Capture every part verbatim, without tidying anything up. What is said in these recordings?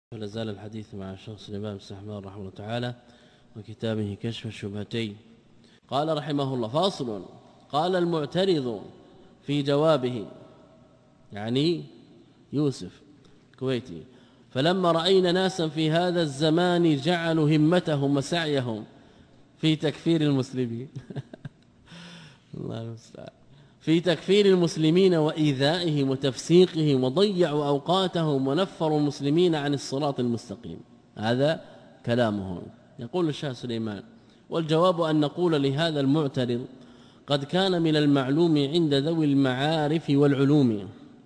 ولا زال الحديث مع شخص الإمام السحمان رحمه الله تعالى وكتابه كشف الشبهتين. قال رحمه الله: فاصل. قال المعترض في جوابه، يعني يوسف كويتي: فلما رأينا ناسا في هذا الزمان جعلوا همتهم وسعيهم في تكفير المسلمين الله المستعان في تكفير المسلمين وإيذائهم وتفسيقهم وضيعوا أوقاتهم ونفروا المسلمين عن الصراط المستقيم. هذا كلامه. يقول الشيخ سليمان: والجواب أن نقول لهذا المعترض: قد كان من المعلوم عند ذوي المعارف والعلوم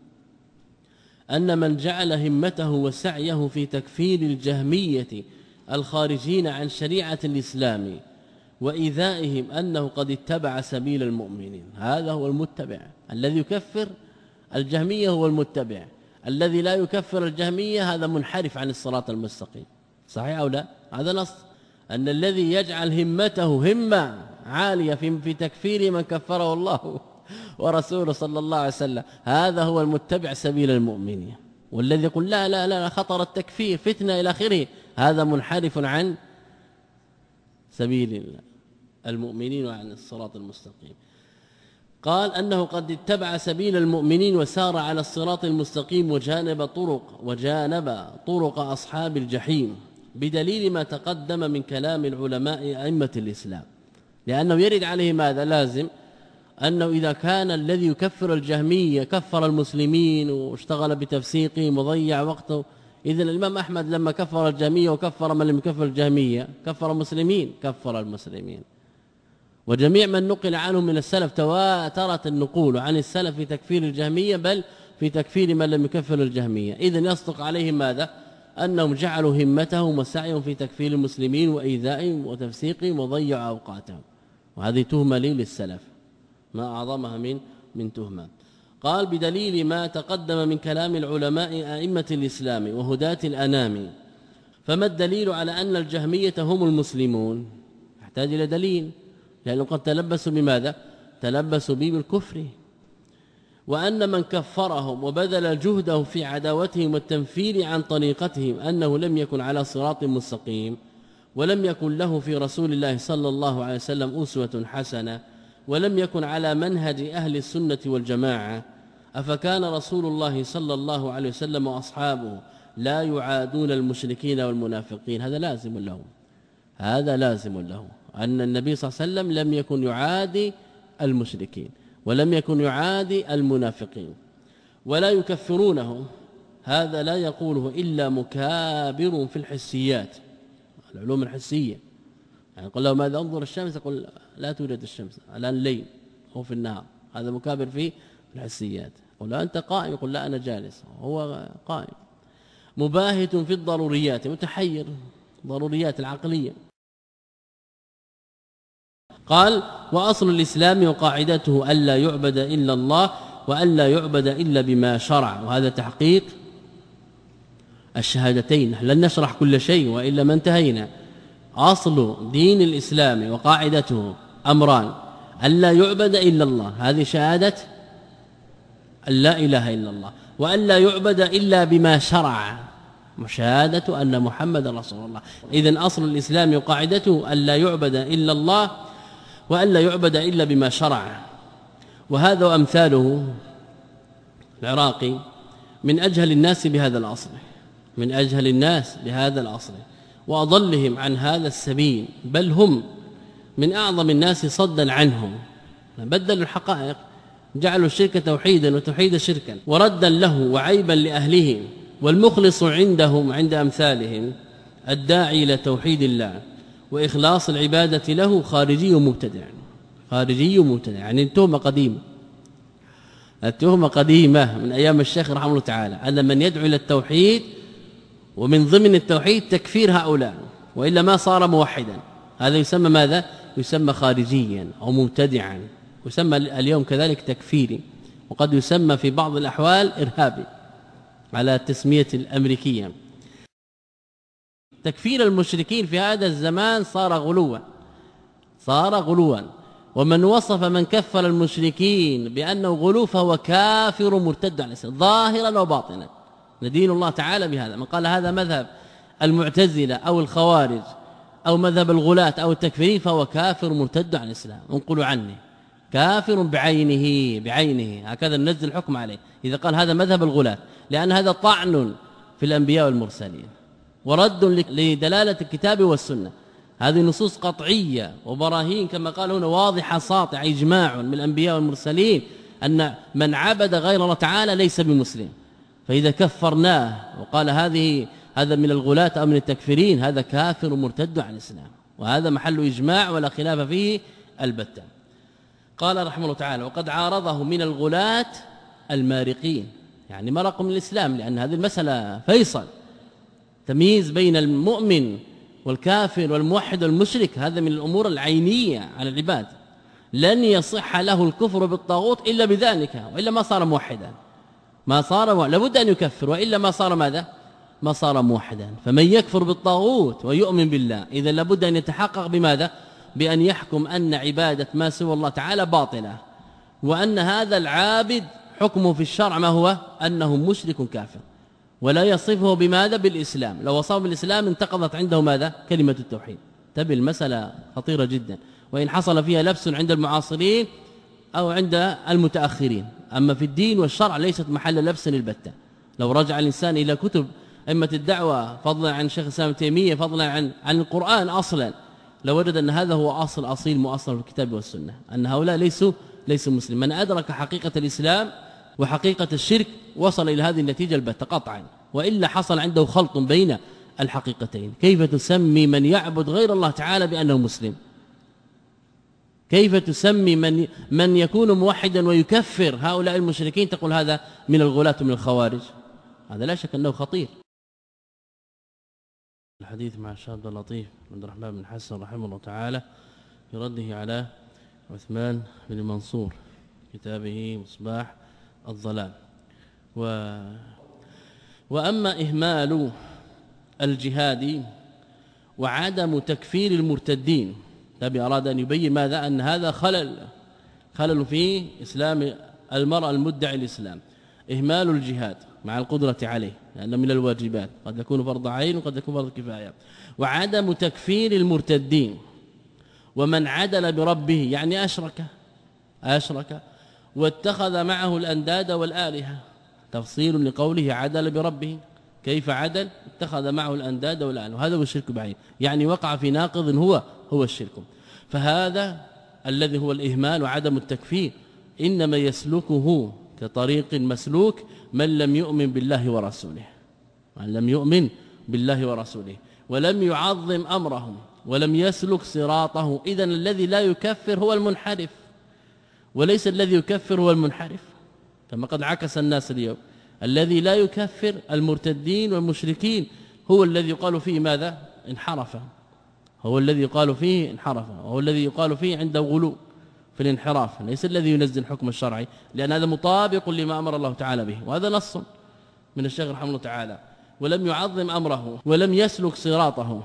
أن من جعل همته وسعيه في تكفير الجهمية الخارجين عن شريعة الإسلام وإيذائهم أنه قد اتبع سبيل المؤمنين. هذا هو المتبع الذي يكفر الجهمية، هو المتبع. الذي لا يكفر الجهمية هذا منحرف عن الصراط المستقيم. صحيح أو لا؟ هذا نص أن الذي يجعل همته همة عالية في في تكفير من كفره الله ورسوله صلى الله عليه وسلم، هذا هو المتبع سبيل المؤمنين. والذي يقول لا لا لا خطر التكفير فتنة إلى آخره، هذا منحرف عن سبيل المؤمنين وعن الصراط المستقيم. قال أنه قد اتبع سبيل المؤمنين وسار على الصراط المستقيم وجانب طرق وجانب طرق أصحاب الجحيم، بدليل ما تقدم من كلام العلماء أئمة الإسلام. لأنه يرد عليه ماذا؟ لازم أنه إذا كان الذي يكفر الجهمية كفر المسلمين واشتغل بتفسيقهم وضيع وقته، إذن الإمام أحمد لما كفر الجهمية وكفر من لم يكفر الجهمية كفر المسلمين، كفر المسلمين. وجميع من نقل عنهم من السلف تواترت النقول عن السلف في تكفير الجهمية، بل في تكفير من لم يكفر الجهمية. إذن يصدق عليهم ماذا؟ أنهم جعلوا همتهم وسعيهم في تكفير المسلمين وإيذائهم وتفسيقهم وضيعوا أوقاتهم. وهذه تهمة لي للسلف ما أعظمها من من تهمة. قال: بدليل ما تقدم من كلام العلماء أئمة الإسلام وهداة الأنام. فما الدليل على أن الجهمية هم المسلمون؟ يحتاج إلى دليل، لأنهم قد تلبسوا بماذا؟ تلبسوا به بالكفر. وأن من كفرهم وبذل جهده في عداوتهم والتنفير عن طريقتهم أنه لم يكن على صراط مستقيم، ولم يكن له في رسول الله صلى الله عليه وسلم أسوة حسنة، ولم يكن على منهج أهل السنة والجماعة. أفكان رسول الله صلى الله عليه وسلم وأصحابه لا يعادون المشركين والمنافقين؟ هذا لازم له، هذا لازم له أن النبي صلى الله عليه وسلم لم يكن يعادي المشركين ولم يكن يعادي المنافقين ولا يكفرونهم. هذا لا يقوله إلا مكابر في الحسيات، العلوم الحسية. يعني يقول له ماذا؟ انظر الشمس، يقول لا توجد الشمس الآن الليل هو في النهار، هذا مكابر في الحسيات. يقول له أنت قائم، يقول لا أنا جالس، هو قائم. مباهت في الضروريات، متحير ضروريات العقلية. قال: وأصل الإسلام وقاعدته ألا يعبد إلا الله وألا يعبد إلا بما شرع. وهذا تحقيق الشهادتين. لن نشرح كل شيء وإلا ما انتهينا. أصل دين الإسلام وقاعدته أمران: ألا يعبد إلا الله، هذه شهادة أن لا إله إلا الله، وألا يعبد إلا بما شرع، شهادة أن محمد رسول الله. إذن أصل الإسلام وقاعدته ألا يعبد إلا الله وألا يعبد إلا بما شرع. وهذا وأمثاله العراقي من أجهل الناس بهذا الأصل، من أجهل الناس بهذا الأصل وأضلهم عن هذا السبيل، بل هم من أعظم الناس صدا عنهم. بدلوا الحقائق، جعلوا الشرك توحيدا وتوحيد شركا وردا له وعيبا لأهله. والمخلص عندهم عند أمثالهم الداعي إلى توحيد الله وإخلاص العبادة له خارجي مبتدع. خارجي مبتدع يعني التهمة قديمة، التهمة قديمة من أيام الشيخ رحمه الله تعالى، أن من يدعو إلى التوحيد ومن ضمن التوحيد تكفير هؤلاء، وإلا ما صار موحدا. هذا يسمى ماذا؟ يسمى خارجيا أو مبتدعا، يسمى اليوم كذلك تكفيري، وقد يسمى في بعض الأحوال إرهابي على التسمية الأمريكية. تكفير المشركين في هذا الزمان صار غلوا، صار غلوا. ومن وصف من كفر المشركين بأنه غلو فهو كافر مرتد عن الإسلام ظاهرا وباطنا. ندين الله تعالى بهذا. من قال هذا مذهب المعتزلة أو الخوارج أو مذهب الغلاة أو التكفيرين فهو كافر مرتد عن الإسلام، انقلوا عني، كافر بعينه بعينه، هكذا ننزل الحكم عليه إذا قال هذا مذهب الغلاة، لأن هذا طعن في الأنبياء والمرسلين ورد لدلالة الكتاب والسنة. هذه نصوص قطعية وبراهين كما قال هنا واضحة ساطعة، إجماع من الأنبياء والمرسلين أن من عبد غير الله تعالى ليس بمسلم. فإذا كفرناه وقال هذه هذا من الغلاة أو من التكفيرين هذا كافر مرتد عن الإسلام، وهذا محل إجماع ولا خلاف فيه البتة. قال رحمه الله تعالى وقد عارضه من الغلاة المارقين، يعني مرق من الإسلام، لأن هذه المسألة فيصل تمييز بين المؤمن والكافر والموحد والمشرك، هذا من الأمور العينية على العباد، لن يصح له الكفر بالطاغوت إلا بذلك، وإلا ما صار موحدا، ما صار لابد أن يكفر، وإلا ما صار ماذا؟ ما صار موحدا. فمن يكفر بالطاغوت ويؤمن بالله إذا لابد أن يتحقق بماذا؟ بأن يحكم أن عبادة ما سوى الله تعالى باطلة، وأن هذا العابد حكمه في الشرع ما هو؟ أنه مشرك كافر، ولا يصفه بماذا؟ بالإسلام. لو وصفه بالإسلام انتقضت عنده ماذا؟ كلمة التوحيد. تبي المسألة خطيرة جدا، وإن حصل فيها لبس عند المعاصرين أو عند المتأخرين، أما في الدين والشرع ليست محل لبس البتة. لو رجع الإنسان إلى كتب أئمة الدعوة فضلا عن شيخ الإسلام ابن تيمية فضلا عن عن القرآن أصلا، لوجد أن هذا هو أصل أصيل مؤصل في الكتاب والسنة، أن هؤلاء ليسوا ليسوا مسلمين. من أدرك حقيقة الإسلام وحقيقة الشرك وصل إلى هذه النتيجة البتة قطعا، وإلا حصل عنده خلط بين الحقيقتين. كيف تسمي من يعبد غير الله تعالى بأنه مسلم؟ كيف تسمي من من يكون موحدا ويكفر هؤلاء المشركين تقول هذا من الغلاة من الخوارج؟ هذا لا شك أنه خطير. الحديث مع الشيخ عبد اللطيف بن عبد الرحمن بن حسن رحمه الله تعالى في رده على عثمان بن منصور كتابه مصباح الظلام. و وأما إهمال الجهاد وعدم تكفير المرتدين، النبي أراد أن يبين ماذا؟ أن هذا خلل خلل في إسلام المرأة المدعي الإسلام. إهمال الجهاد مع القدرة عليه لأنه من الواجبات، قد يكون فرض عين وقد يكون فرض كفاية. وعدم تكفير المرتدين، ومن عدل بربه يعني أشرك أشرك واتخذ معه الأنداد والآلهة، تفصيل لقوله عدل بربه، كيف عدل؟ اتخذ معه الأنداد والآلهة، وهذا هو الشرك بعيد، يعني وقع في ناقض هو هو الشرك. فهذا الذي هو الإهمال وعدم التكفير إنما يسلكه كطريق مسلوك من لم يؤمن بالله ورسوله، من لم يؤمن بالله ورسوله ولم يعظم أمرهم ولم يسلك صراطه. إذن الذي لا يكفر هو المنحرف، وليس الذي يكفر هو المنحرف، كما قد عكس الناس اليوم. الذي لا يكفر المرتدين والمشركين هو الذي يقال فيه ماذا؟ انحرف، هو الذي يقال فيه انحرف، وهو الذي يقال فيه عنده غلو في الانحراف، ليس الذي ينزل الحكم الشرعي، لأن هذا مطابق لما أمر الله تعالى به، وهذا نص من الشيخ رحمه الله تعالى. ولم يعظم أمره ولم يسلك صراطه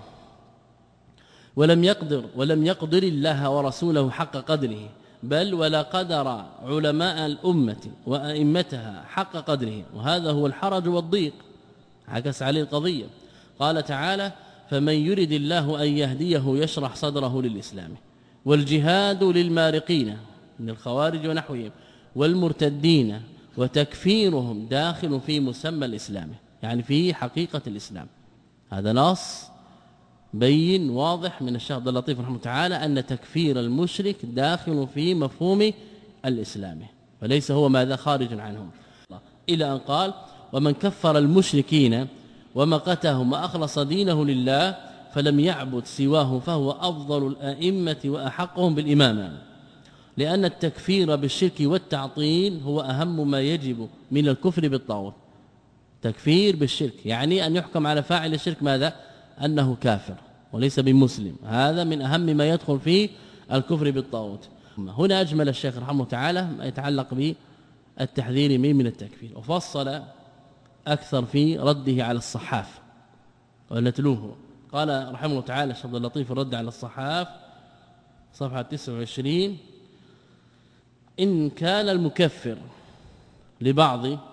ولم يقدر ولم يقدر الله ورسوله حق قدره، بل ولا قدر علماء الأمة وأئمتها حق قدره، وهذا هو الحرج والضيق، عكس عليه القضية. قال تعالى فمن يرد الله أن يهديه يشرح صدره للإسلام. والجهاد للمارقين من الخوارج ونحوهم والمرتدين وتكفيرهم داخل في مسمى الإسلام، يعني في حقيقة الإسلام. هذا نص بين واضح من الشيخ عبد اللطيف رحمه الله تعالى أن تكفير المشرك داخل في مفهوم الإسلام، وليس هو ماذا خارج عنهم، إلى أن قال ومن كفر المشركين ومقتهم وأخلص دينه لله فلم يعبد سواه فهو أفضل الأئمة وأحقهم بالإمامة، لأن التكفير بالشرك والتعطيل هو أهم ما يجب من الكفر بالطاغوت. تكفير بالشرك يعني أن يحكم على فاعل الشرك ماذا؟ أنه كافر وليس بمسلم، هذا من أهم ما يدخل في الكفر بالطاغوت. هنا أجمل الشيخ رحمه الله تعالى ما يتعلق بالتحذير من من التكفير، وفصل أكثر في رده على الصحاف ونتلوه. قال رحمه الله تعالى الشيخ عبد اللطيف الرد على الصحاف صفحة تسعة وعشرين إن كان المكفر لبعض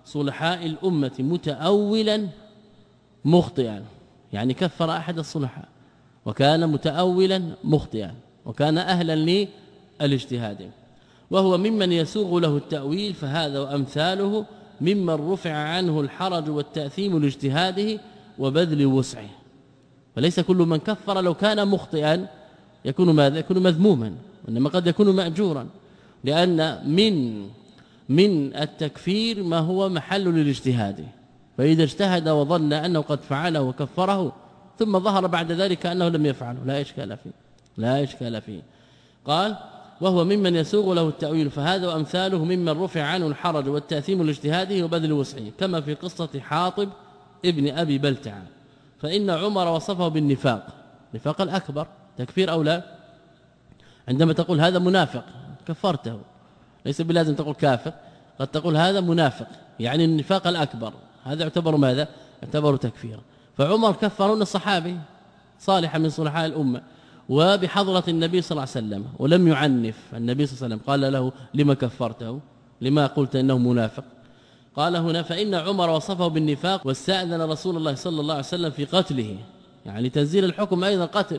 صلحاء الأمة متأولا مخطئا، يعني كفر أحد الصلحاء وكان متأولا مخطئا وكان أهلا للاجتهاد، وهو ممن يسوغ له التأويل، فهذا وأمثاله ممن رفع عنه الحرج والتأثيم لاجتهاده وبذل وسعه. وليس كل من كفر لو كان مخطئا يكون ماذا؟ يكون مذموما، وإنما قد يكون مأجورا، لأن من من التكفير ما هو محل للاجتهاد، فإذا اجتهد وظن أنه قد فعله وكفره ثم ظهر بعد ذلك أنه لم يفعله لا إشكال فيه لا إشكال فيه. قال وهو ممن يسوغ له التأويل، فهذا وأمثاله ممن رفع عنه الحرج والتأثيم لاجتهاده وبذل وسعه، كما في قصة حاطب ابن أبي بلتعة، فإن عمر وصفه بالنفاق، نفاق الأكبر، تكفير أو لا؟ عندما تقول هذا منافق كفرته، ليس بلازم تقول كافر، قد تقول هذا منافق يعني النفاق الأكبر، هذا يعتبر ماذا؟ يعتبر تكفيرا. فعمر كفرون الصحابي صالحا من صلحاء الأمة وبحضرة النبي صلى الله عليه وسلم، ولم يعنف النبي صلى الله عليه وسلم، قال له لما كفرته؟ لما قلت انه منافق؟ قال هنا فإن عمر وصفه بالنفاق واستأذن رسول الله صلى الله عليه وسلم في قتله، يعني تنزيل الحكم أيضا قتل،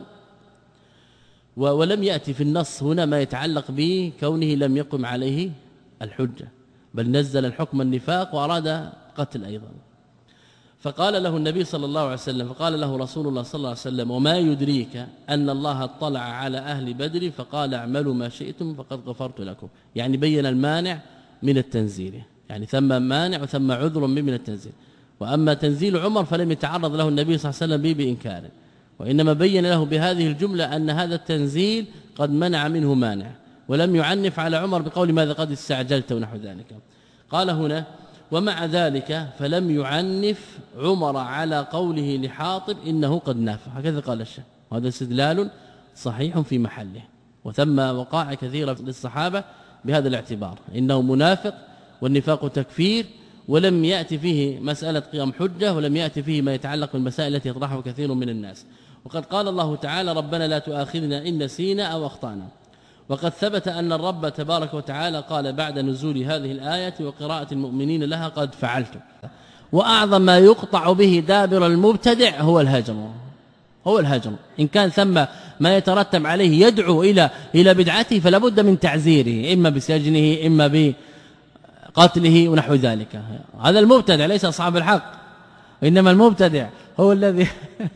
ولم يأتي في النص هنا ما يتعلق بكونه لم يقم عليه الحجة، بل نزل الحكم النفاق وأراد قتل أيضا. فقال له النبي صلى الله عليه وسلم، فقال له رسول الله صلى الله عليه وسلم وما يدريك أن الله اطلع على أهل بدر فقال اعملوا ما شئتم فقد غفرت لكم، يعني بين المانع من التنزيل، يعني ثم مانع وثم عذر من التنزيل. وأما تنزيل عمر فلم يتعرض له النبي صلى الله عليه وسلم به بإنكاره، وإنما بين له بهذه الجملة أن هذا التنزيل قد منع منه مانع، ولم يعنف على عمر بقول ماذا قد استعجلت ونحو ذلك. قال هنا ومع ذلك فلم يعنف عمر على قوله لحاطب إنه قد نافع، هكذا قال الشيخ، وهذا استدلال صحيح في محله، وثم وقائع كثيرة للصحابة بهذا الاعتبار، إنه منافق والنفاق تكفير، ولم يأتي فيه مسألة قيام حجة، ولم يأتي فيه ما يتعلق بالمسائل التي يطرحها كثير من الناس. وقد قال الله تعالى ربنا لا تؤاخذنا إن نسينا أو أخطأنا، وقد ثبت أن الرب تبارك وتعالى قال بعد نزول هذه الآية وقراءة المؤمنين لها قد فعلت. وأعظم ما يقطع به دابر المبتدع هو الهجر، هو الهجر، إن كان ثم ما يترتب عليه يدعو إلى إلى بدعته فلا بد من تعزيره، إما بسجنه إما بقتله ونحو ذلك. هذا المبتدع ليس أصحاب الحق، إنما المبتدع هو الذي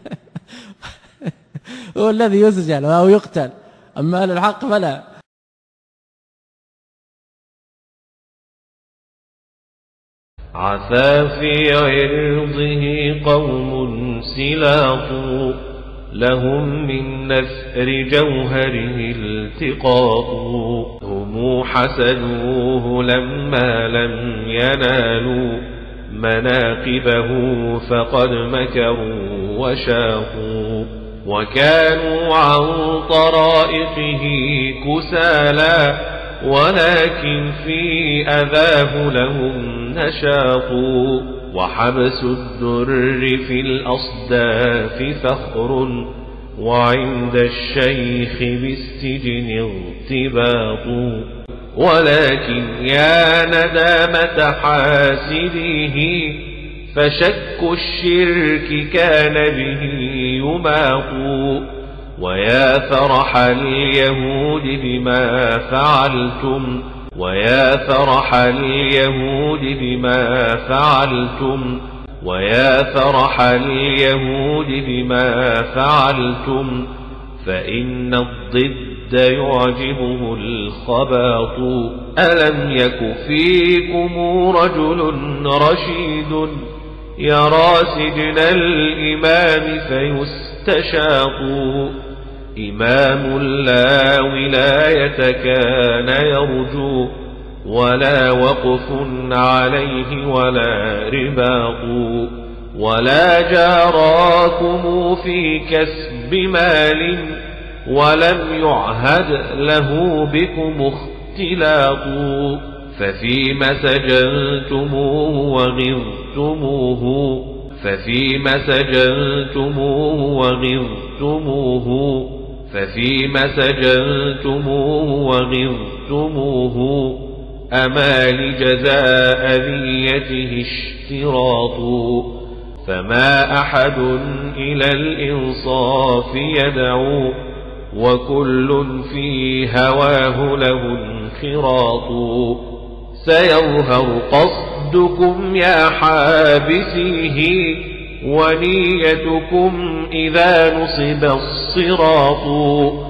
هو الذي يسجن أو يقتل، أما أهل الحق فلا. عثى في عرضه قوم سلاط، لهم من نثر جوهره التقاط، هم حسدوه لما لم ينالوا مناقبه فقد مكروا وشاقوا، وكانوا عن طرائقه كسالى ولكن في أذاه لهم نشاط، وحبس الدر في الأصداف فخر وعند الشيخ بالسجن ارتباط، ولكن يا ندامة حاسديه فشك الشرك كان به يماط، ويا فرح اليهود بما فعلتم ويا فرح اليهود بما فعلتم ويا فرح اليهود بما فعلتم، فإن الضد يعجبه الخباط. ألم يك فيكم رجل رشيد يرى سجن الإمام فيستشاط، إمام لا ولاية كان يرجو ولا وقف عليه ولا رباط، ولا جاراكم في كسب مال ولم يعهد له بكم اختلاط، ففيم سجنتموه وغرتموه ففيم سجنتموه وغرتموه ففيم سجنتموه وغرتموه أما لجزاء نيته اشتراط فما أحد إلى الإنصاف يدعو وكل في هواه له انخراط سيظهر قصدكم يا حابسيه ونيتكم إذا نصب الصراط